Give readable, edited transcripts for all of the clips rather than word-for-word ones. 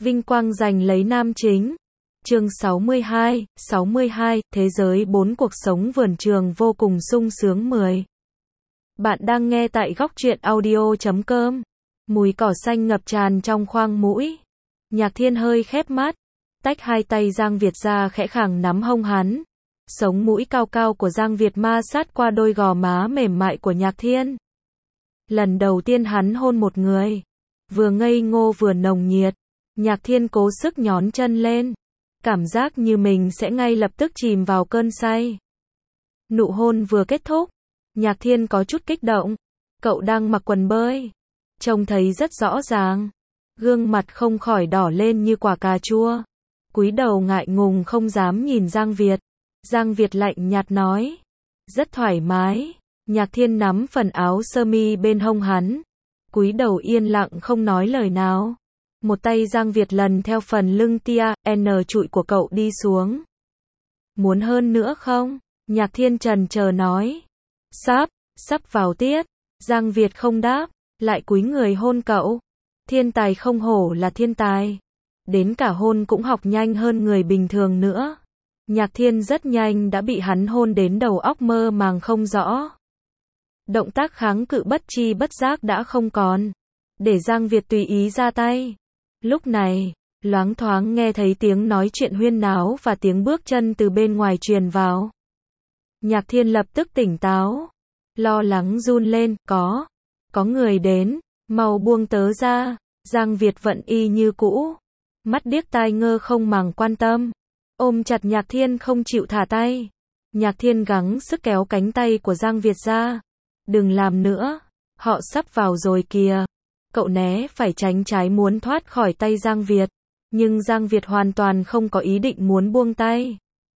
Vinh quang giành lấy nam chính. Chương 62, Thế giới 4 cuộc sống vườn trường vô cùng sung sướng 10. Bạn đang nghe tại góc truyện audio.com. Mùi cỏ xanh ngập tràn trong khoang mũi. Nhạc Thiên hơi khép mắt, tách hai tay Giang Việt ra khẽ khàng nắm hông hắn. Sống mũi cao cao của Giang Việt ma sát qua đôi gò má mềm mại của Nhạc Thiên. Lần đầu tiên hắn hôn một người, vừa ngây ngô vừa nồng nhiệt. Nhạc Thiên cố sức nhón chân lên, cảm giác như mình sẽ ngay lập tức chìm vào cơn say. Nụ hôn vừa kết thúc, Nhạc Thiên có chút kích động. Cậu đang mặc quần bơi, trông thấy rất rõ ràng, gương mặt không khỏi đỏ lên như quả cà chua. Cúi đầu ngại ngùng không dám nhìn Giang Việt. Giang Việt lạnh nhạt nói, rất thoải mái. Nhạc Thiên nắm phần áo sơ mi bên hông hắn, cúi đầu yên lặng không nói lời nào. Một tay Giang Việt lần theo phần lưng tia, trụi của cậu đi xuống. Muốn hơn nữa không? Nhạc Thiên chần chờ nói. Sắp vào tiết. Giang Việt không đáp, lại cúi người hôn cậu. Thiên tài không hổ là thiên tài. Đến cả hôn cũng học nhanh hơn người bình thường nữa. Nhạc Thiên rất nhanh đã bị hắn hôn đến đầu óc mơ màng không rõ. Động tác kháng cự bất chi bất giác đã không còn, để Giang Việt tùy ý ra tay. Lúc này, loáng thoáng nghe thấy tiếng nói chuyện huyên náo và tiếng bước chân từ bên ngoài truyền vào. Nhạc Thiên lập tức tỉnh táo, lo lắng run lên, có người đến, mau buông tớ ra. Giang Việt vẫn y như cũ, mắt điếc tai ngơ không màng quan tâm, ôm chặt Nhạc Thiên không chịu thả tay. Nhạc Thiên gắng sức kéo cánh tay của Giang Việt ra. Đừng làm nữa, họ sắp vào rồi kìa. Cậu né phải tránh trái muốn thoát khỏi tay Giang Việt, nhưng Giang Việt hoàn toàn không có ý định muốn buông tay.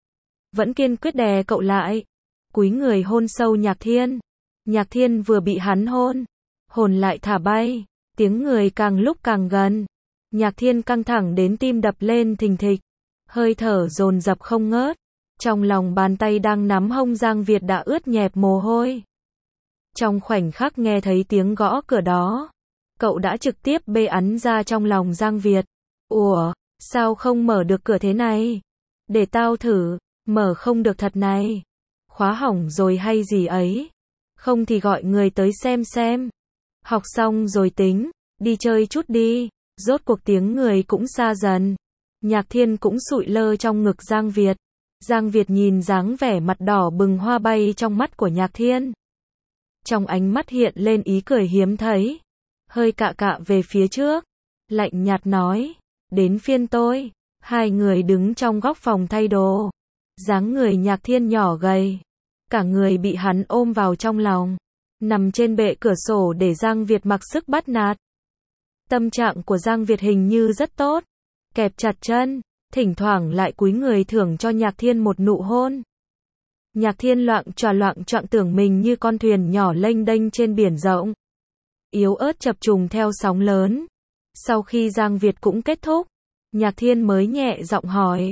Vẫn kiên quyết đè cậu lại, cúi người hôn sâu Nhạc Thiên. Nhạc Thiên vừa bị hắn hôn lại thả bay, tiếng người càng lúc càng gần. Nhạc Thiên căng thẳng đến tim đập lên thình thịch, hơi thở dồn dập không ngớt. Trong lòng bàn tay đang nắm hông Giang Việt đã ướt nhẹp mồ hôi. Trong khoảnh khắc nghe thấy tiếng gõ cửa đó, cậu đã trực tiếp bê ẵn ra trong lòng Giang Việt. Ủa, sao không mở được cửa thế này? Để tao thử, mở không được thật này. Khóa hỏng rồi hay gì ấy? Không thì gọi người tới xem. Học xong rồi tính, đi chơi chút đi. Rốt cuộc tiếng người cũng xa dần. Nhạc Thiên cũng sụi lơ trong ngực Giang Việt. Giang Việt nhìn dáng vẻ mặt đỏ bừng hoa bay trong mắt của Nhạc Thiên. Trong ánh mắt hiện lên ý cười hiếm thấy, hơi cạ về phía trước, lạnh nhạt nói, đến phiên tôi. Hai người đứng trong góc phòng thay đồ, dáng người Nhạc Thiên nhỏ gầy, cả người bị hắn ôm vào trong lòng, nằm trên bệ cửa sổ để Giang Việt mặc sức bắt nạt. Tâm trạng của Giang Việt hình như rất tốt, kẹp chặt chân, thỉnh thoảng lại cúi người thưởng cho Nhạc Thiên một nụ hôn. Nhạc Thiên loạng choạng tưởng mình như con thuyền nhỏ lênh đênh trên biển rộng, yếu ớt chập trùng theo sóng lớn. Sau khi Giang Việt cũng kết thúc, Nhạc Thiên mới nhẹ giọng hỏi,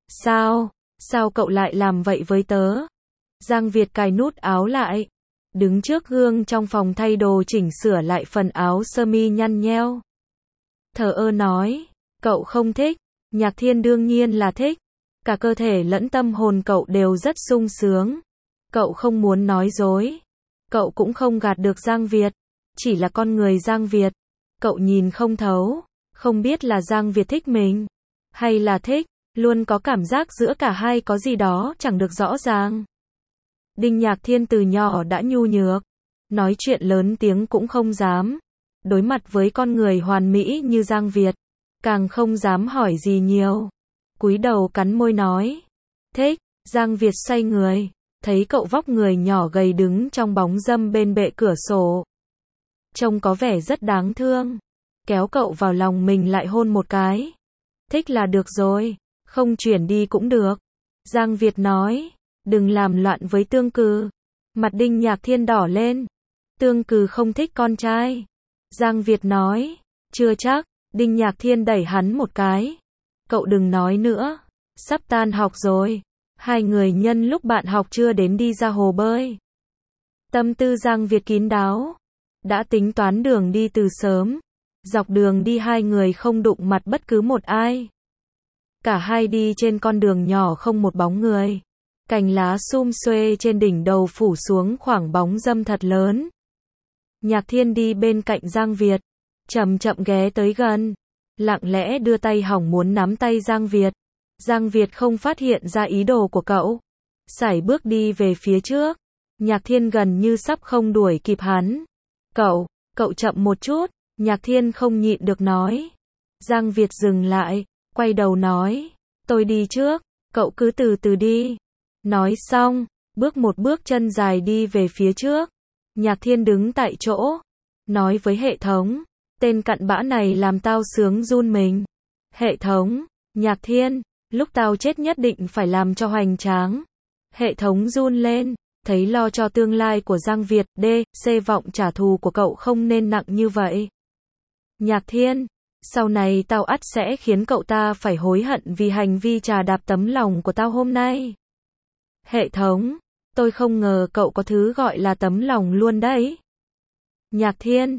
sao cậu lại làm vậy với tớ? Giang Việt cài nút áo lại, đứng trước gương trong phòng thay đồ chỉnh sửa lại phần áo sơ mi nhăn nheo. Thờ ơ nói, cậu không thích. Nhạc Thiên đương nhiên là thích. Cả cơ thể lẫn tâm hồn cậu đều rất sung sướng. Cậu không muốn nói dối. Cậu cũng không gạt được Giang Việt. Chỉ là con người Giang Việt, cậu nhìn không thấu. Không biết là Giang Việt thích mình, hay là thích. Luôn có cảm giác giữa cả hai có gì đó chẳng được rõ ràng. Đinh Nhạc Thiên từ nhỏ đã nhu nhược, nói chuyện lớn tiếng cũng không dám. Đối mặt với con người hoàn mỹ như Giang Việt, càng không dám hỏi gì nhiều. Cúi đầu cắn môi nói, thích. Giang Việt xoay người, thấy cậu vóc người nhỏ gầy đứng trong bóng râm bên bệ cửa sổ, trông có vẻ rất đáng thương, kéo cậu vào lòng mình lại hôn một cái. Thích là được rồi, không chuyển đi cũng được. Giang Việt nói, đừng làm loạn với Tương Cừ. Mặt Đinh Nhạc Thiên đỏ lên. Tương Cừ không thích con trai. Giang Việt nói, chưa chắc. Đinh Nhạc Thiên đẩy hắn một cái. Cậu đừng nói nữa, sắp tan học rồi. Hai người nhân lúc bạn học chưa đến đi ra hồ bơi. Tâm tư Giang Việt kín đáo, đã tính toán đường đi từ sớm. Dọc đường đi hai người không đụng mặt bất cứ một ai. Cả hai đi trên con đường nhỏ không một bóng người. Cành lá sum xuê trên đỉnh đầu phủ xuống khoảng bóng râm thật lớn. Nhạc Thiên đi bên cạnh Giang Việt, chậm chậm ghé tới gần, lặng lẽ đưa tay hỏng muốn nắm tay Giang Việt. Giang Việt không phát hiện ra ý đồ của cậu, sải bước đi về phía trước. Nhạc Thiên gần như sắp không đuổi kịp hắn. Cậu chậm một chút, Nhạc Thiên không nhịn được nói. Giang Việt dừng lại, quay đầu nói, tôi đi trước, cậu cứ từ từ đi. Nói xong, bước một bước chân dài đi về phía trước. Nhạc Thiên đứng tại chỗ, nói với hệ thống, tên cặn bã này làm tao sướng run mình. Hệ thống, Nhạc Thiên, lúc tao chết nhất định phải làm cho hoành tráng. Hệ thống run lên, thấy lo cho tương lai của Giang Việt, vọng trả thù của cậu không nên nặng như vậy. Nhạc Thiên, sau này tao ắt sẽ khiến cậu ta phải hối hận vì hành vi trà đạp tấm lòng của tao hôm nay. Hệ thống, tôi không ngờ cậu có thứ gọi là tấm lòng luôn đấy. Nhạc Thiên,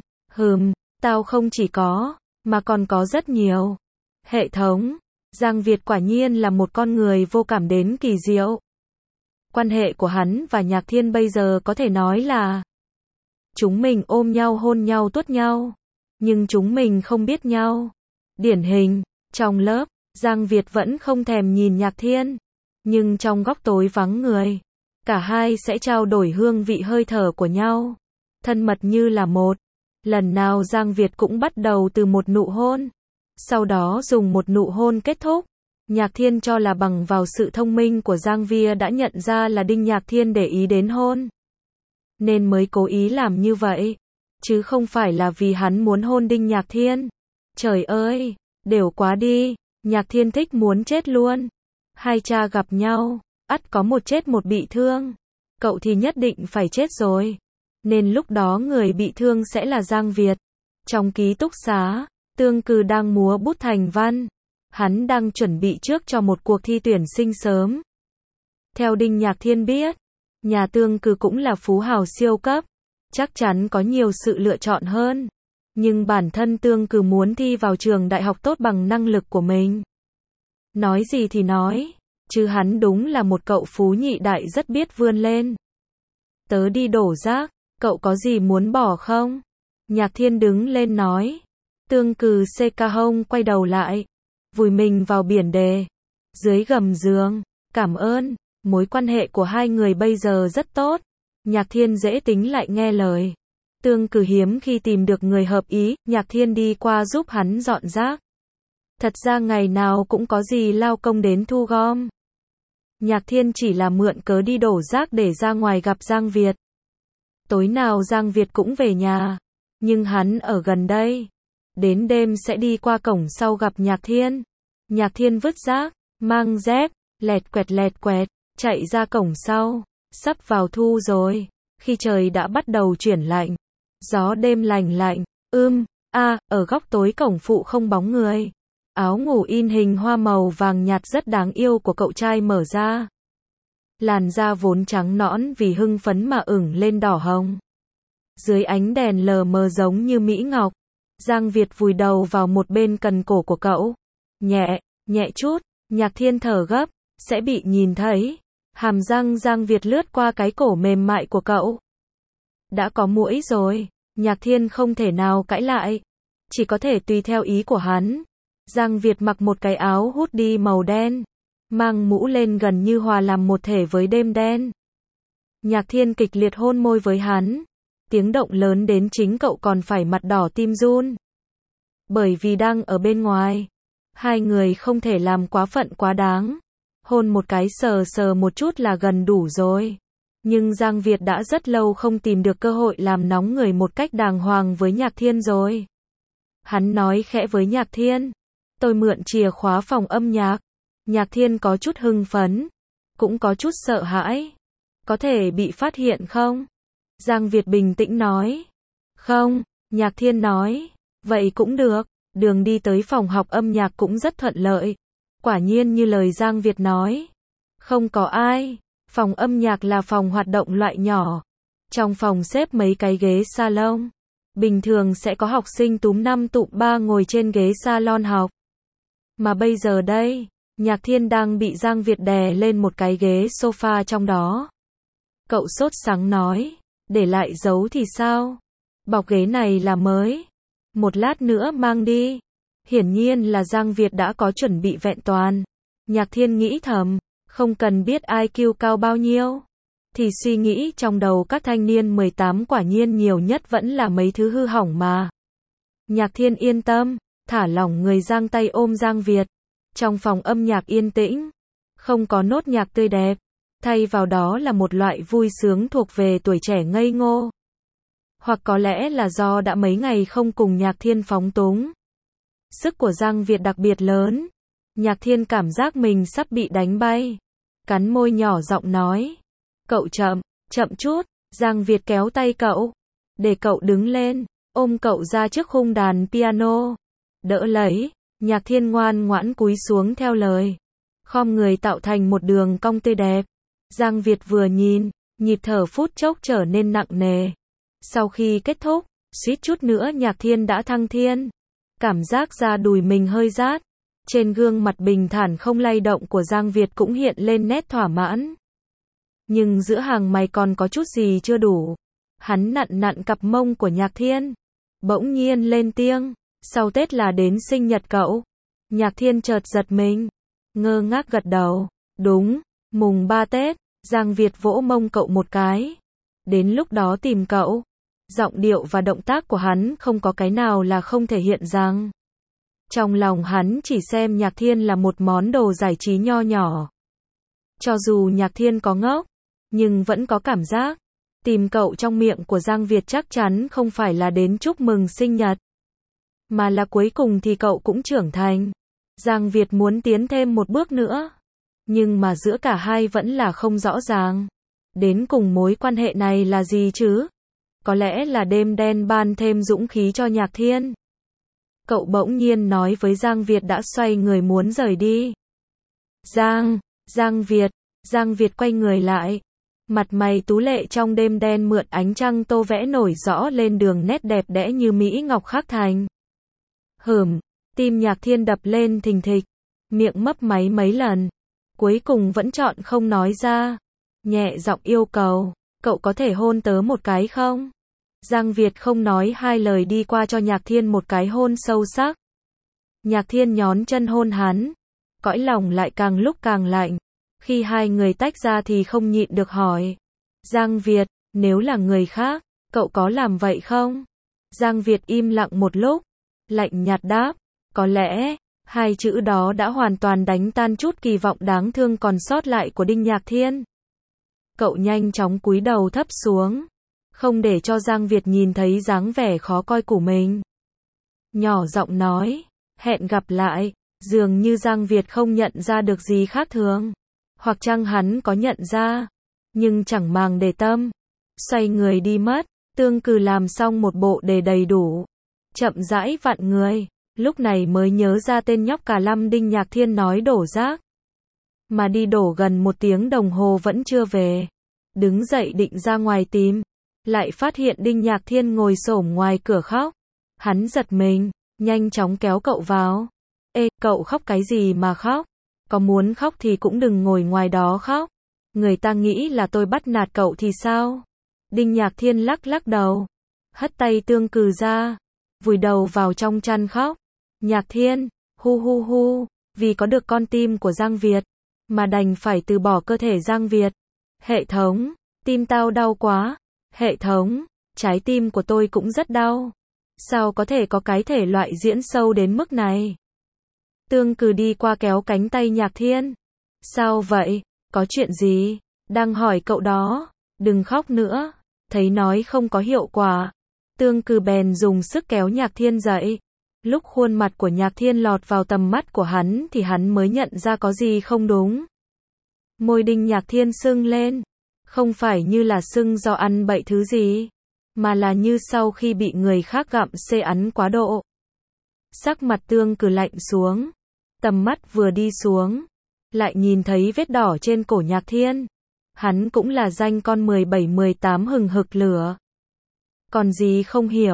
tao không chỉ có, mà còn có rất nhiều. Hệ thống, Giang Việt quả nhiên là một con người vô cảm đến kỳ diệu. Quan hệ của hắn và Nhạc Thiên bây giờ có thể nói là chúng mình ôm nhau hôn nhau tuốt nhau, nhưng chúng mình không biết nhau. Điển hình, trong lớp, Giang Việt vẫn không thèm nhìn Nhạc Thiên, nhưng trong góc tối vắng người, cả hai sẽ trao đổi hương vị hơi thở của nhau, thân mật như là một. Lần nào Giang Việt cũng bắt đầu từ một nụ hôn, sau đó dùng một nụ hôn kết thúc. Nhạc Thiên cho là bằng vào sự thông minh của Giang Việt đã nhận ra là Đinh Nhạc Thiên để ý đến hôn, nên mới cố ý làm như vậy, chứ không phải là vì hắn muốn hôn Đinh Nhạc Thiên. Trời ơi, đều quá đi, Nhạc Thiên thích muốn chết luôn. Hai cha gặp nhau, ắt có một chết một bị thương. Cậu thì nhất định phải chết rồi, nên lúc đó người bị thương sẽ là Giang Việt. Trong ký túc xá, Tương Cừ đang múa bút thành văn. Hắn đang chuẩn bị trước cho một cuộc thi tuyển sinh sớm. Theo Đinh Nhạc Thiên biết, nhà Tương Cừ cũng là phú hào siêu cấp, chắc chắn có nhiều sự lựa chọn hơn. Nhưng bản thân Tương Cừ muốn thi vào trường đại học tốt bằng năng lực của mình. Nói gì thì nói, chứ hắn đúng là một cậu phú nhị đại rất biết vươn lên. Tớ đi đổ rác, cậu có gì muốn bỏ không? Nhạc Thiên đứng lên nói. Tương Cừ xê ca hông quay đầu lại, vùi mình vào biển đề, dưới gầm giường. Cảm ơn, mối quan hệ của hai người bây giờ rất tốt. Nhạc Thiên dễ tính lại nghe lời. Tương Cừ hiếm khi tìm được người hợp ý, Nhạc Thiên đi qua giúp hắn dọn rác. Thật ra ngày nào cũng có gì lao công đến thu gom. Nhạc Thiên chỉ là mượn cớ đi đổ rác để ra ngoài gặp Giang Việt. Tối nào Giang Việt cũng về nhà, nhưng hắn ở gần đây. Đến đêm sẽ đi qua cổng sau gặp Nhạc Thiên. Nhạc Thiên vứt rác, mang dép, lẹt quẹt, chạy ra cổng sau. Sắp vào thu rồi, khi trời đã bắt đầu chuyển lạnh. Gió đêm lành lạnh, ở góc tối cổng phụ không bóng người. Áo ngủ in hình hoa màu vàng nhạt rất đáng yêu của cậu trai mở ra. Làn da vốn trắng nõn vì hưng phấn mà ửng lên đỏ hồng. Dưới ánh đèn lờ mờ giống như mỹ ngọc. Giang Việt vùi đầu vào một bên cần cổ của cậu. Nhẹ chút, Nhạc Thiên thở gấp, sẽ bị nhìn thấy. Hàm răng Giang Việt lướt qua cái cổ mềm mại của cậu. Đã có muỗi rồi, Nhạc Thiên không thể nào cãi lại. Chỉ có thể tùy theo ý của hắn. Giang Việt mặc một cái áo hoodie màu đen, mang mũ lên gần như hòa làm một thể với đêm đen. Nhạc Thiên kịch liệt hôn môi với hắn. Tiếng động lớn đến chính cậu còn phải mặt đỏ tim run. Bởi vì đang ở bên ngoài, hai người không thể làm quá phận quá đáng. Hôn một cái sờ một chút là gần đủ rồi. Nhưng Giang Việt đã rất lâu không tìm được cơ hội làm nóng người một cách đàng hoàng với Nhạc Thiên rồi. Hắn nói khẽ với Nhạc Thiên. Tôi mượn chìa khóa phòng âm nhạc. Nhạc Thiên có chút hưng phấn, cũng có chút sợ hãi. Có thể bị phát hiện không? Giang Việt bình tĩnh nói. Không, Nhạc Thiên nói. Vậy cũng được, đường đi tới phòng học âm nhạc cũng rất thuận lợi. Quả nhiên như lời Giang Việt nói. Không có ai. Phòng âm nhạc là phòng hoạt động loại nhỏ. Trong phòng xếp mấy cái ghế salon. Bình thường sẽ có học sinh túm 5 tụm 3 ngồi trên ghế salon học. Mà bây giờ đây, Nhạc Thiên đang bị Giang Việt đè lên một cái ghế sofa trong đó. Cậu sốt sắng nói, để lại giấu thì sao? Bọc ghế này là mới. Một lát nữa mang đi. Hiển nhiên là Giang Việt đã có chuẩn bị vẹn toàn. Nhạc Thiên nghĩ thầm, không cần biết IQ cao bao nhiêu. Thì suy nghĩ trong đầu các thanh niên 18 quả nhiên nhiều nhất vẫn là mấy thứ hư hỏng mà. Nhạc Thiên yên tâm, thả lỏng người giang tay ôm Giang Việt. Trong phòng âm nhạc yên tĩnh, không có nốt nhạc tươi đẹp, thay vào đó là một loại vui sướng thuộc về tuổi trẻ ngây ngô. Hoặc có lẽ là do đã mấy ngày không cùng Nhạc Thiên phóng túng. Sức của Giang Việt đặc biệt lớn. Nhạc Thiên cảm giác mình sắp bị đánh bay. Cắn môi nhỏ giọng nói. Cậu chậm chút. Giang Việt kéo tay cậu. Để cậu đứng lên, ôm cậu ra trước khung đàn piano. Đỡ lấy. Nhạc Thiên ngoan ngoãn cúi xuống theo lời. Khom người tạo thành một đường cong tươi đẹp. Giang Việt vừa nhìn, nhịp thở phút chốc trở nên nặng nề. Sau khi kết thúc, suýt chút nữa Nhạc Thiên đã thăng thiên. Cảm giác da đùi mình hơi rát. Trên gương mặt bình thản không lay động của Giang Việt cũng hiện lên nét thỏa mãn. Nhưng giữa hàng mày còn có chút gì chưa đủ. Hắn nặn cặp mông của Nhạc Thiên. Bỗng nhiên lên tiếng. Sau Tết là đến sinh nhật cậu. Nhạc Thiên chợt giật mình. Ngơ ngác gật đầu. Đúng, mùng 3 Tết. Giang Việt vỗ mông cậu một cái. Đến lúc đó tìm cậu. Giọng điệu và động tác của hắn không có cái nào là không thể hiện rằng. Trong lòng hắn chỉ xem Nhạc Thiên là một món đồ giải trí nho nhỏ. Cho dù Nhạc Thiên có ngốc, nhưng vẫn có cảm giác. Tìm cậu trong miệng của Giang Việt chắc chắn không phải là đến chúc mừng sinh nhật. Mà là cuối cùng thì cậu cũng trưởng thành. Giang Việt muốn tiến thêm một bước nữa. Nhưng mà giữa cả hai vẫn là không rõ ràng. Đến cùng mối quan hệ này là gì chứ? Có lẽ là đêm đen ban thêm dũng khí cho Nhạc Thiên. Cậu bỗng nhiên nói với Giang Việt đã xoay người muốn rời đi. Giang Việt quay người lại. Mặt mày tú lệ trong đêm đen mượn ánh trăng tô vẽ nổi rõ lên đường nét đẹp đẽ như mỹ ngọc khắc thành. Tim Nhạc Thiên đập lên thình thịch. Miệng mấp máy mấy lần. Cuối cùng vẫn chọn không nói ra. Nhẹ giọng yêu cầu, cậu có thể hôn tớ một cái không? Giang Việt không nói hai lời đi qua cho Nhạc Thiên một cái hôn sâu sắc. Nhạc Thiên nhón chân hôn hắn. Cõi lòng lại càng lúc càng lạnh. Khi hai người tách ra thì không nhịn được hỏi. Giang Việt, nếu là người khác, cậu có làm vậy không? Giang Việt im lặng một lúc. Lạnh nhạt đáp. Có lẽ, hai chữ đó đã hoàn toàn đánh tan chút kỳ vọng đáng thương còn sót lại của Đinh Nhạc Thiên. Cậu nhanh chóng cúi đầu thấp xuống. Không để cho Giang Việt nhìn thấy dáng vẻ khó coi của mình. Nhỏ giọng nói. Hẹn gặp lại. Dường như Giang Việt không nhận ra được gì khác thường. Hoặc chăng hắn có nhận ra. Nhưng chẳng màng để tâm. Xoay người đi mất. Tương Cừ làm xong một bộ đề đầy đủ. Chậm rãi vặn người. Lúc này mới nhớ ra tên nhóc cà lăm Đinh Nhạc Thiên nói đổ rác. Mà đi đổ gần 1 tiếng đồng hồ vẫn chưa về. Đứng dậy định ra ngoài tìm. Lại phát hiện Đinh Nhạc Thiên ngồi xổm ngoài cửa khóc. Hắn giật mình, nhanh chóng kéo cậu vào. Ê, cậu khóc cái gì mà khóc? Có muốn khóc thì cũng đừng ngồi ngoài đó khóc. Người ta nghĩ là tôi bắt nạt cậu thì sao? Đinh Nhạc Thiên lắc đầu. Hất tay Tương Cừ ra. Vùi đầu vào trong chăn khóc. Nhạc Thiên, hu, vì có được con tim của Giang Việt, mà đành phải từ bỏ cơ thể Giang Việt. Hệ thống, tim tao đau quá. Hệ thống, trái tim của tôi cũng rất đau. Sao có thể có cái thể loại diễn sâu đến mức này? Tương Cừ đi qua kéo cánh tay Nhạc Thiên. Sao vậy? Có chuyện gì? Đang hỏi cậu đó. Đừng khóc nữa. Thấy nói không có hiệu quả. Tương Cừ bèn dùng sức kéo Nhạc Thiên dậy. Lúc khuôn mặt của Nhạc Thiên lọt vào tầm mắt của hắn thì hắn mới nhận ra có gì không đúng. Môi Đinh Nhạc Thiên sưng lên. Không phải như là sưng do ăn bậy thứ gì, mà là như sau khi bị người khác gặm xê ăn quá độ. Sắc mặt Tương Cừ lạnh xuống. Tầm mắt vừa đi xuống, lại nhìn thấy vết đỏ trên cổ Nhạc Thiên. Hắn cũng là danh con 17-18 hừng hực lửa. Còn gì không hiểu,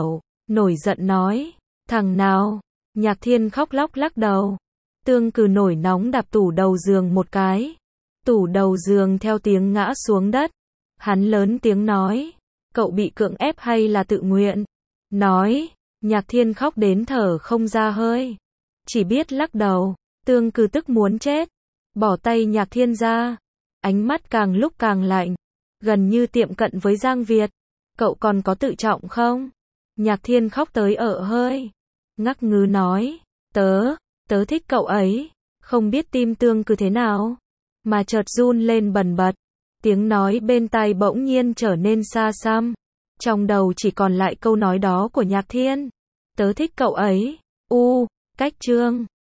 nổi giận nói, thằng nào? Nhạc Thiên khóc lóc lắc đầu. Tương Cừ nổi nóng đạp tủ đầu giường một cái. Tủ đầu giường theo tiếng ngã xuống đất. Hắn lớn tiếng nói, cậu bị cưỡng ép hay là tự nguyện? Nói, Nhạc Thiên khóc đến thở không ra hơi. Chỉ biết lắc đầu. Tương Cừ tức muốn chết. Bỏ tay Nhạc Thiên ra. Ánh mắt càng lúc càng lạnh. Gần như tiệm cận với Giang Việt. Cậu còn có tự trọng không? Nhạc Thiên khóc tới ợ hơi. Ngắc ngứ nói, tớ thích cậu ấy. Không biết tim Tương Cừ thế nào, mà chợt run lên bần bật. Tiếng nói bên tai bỗng nhiên trở nên xa xăm. Trong đầu chỉ còn lại câu nói đó của Nhạc Thiên. Tớ thích cậu ấy. Cách chương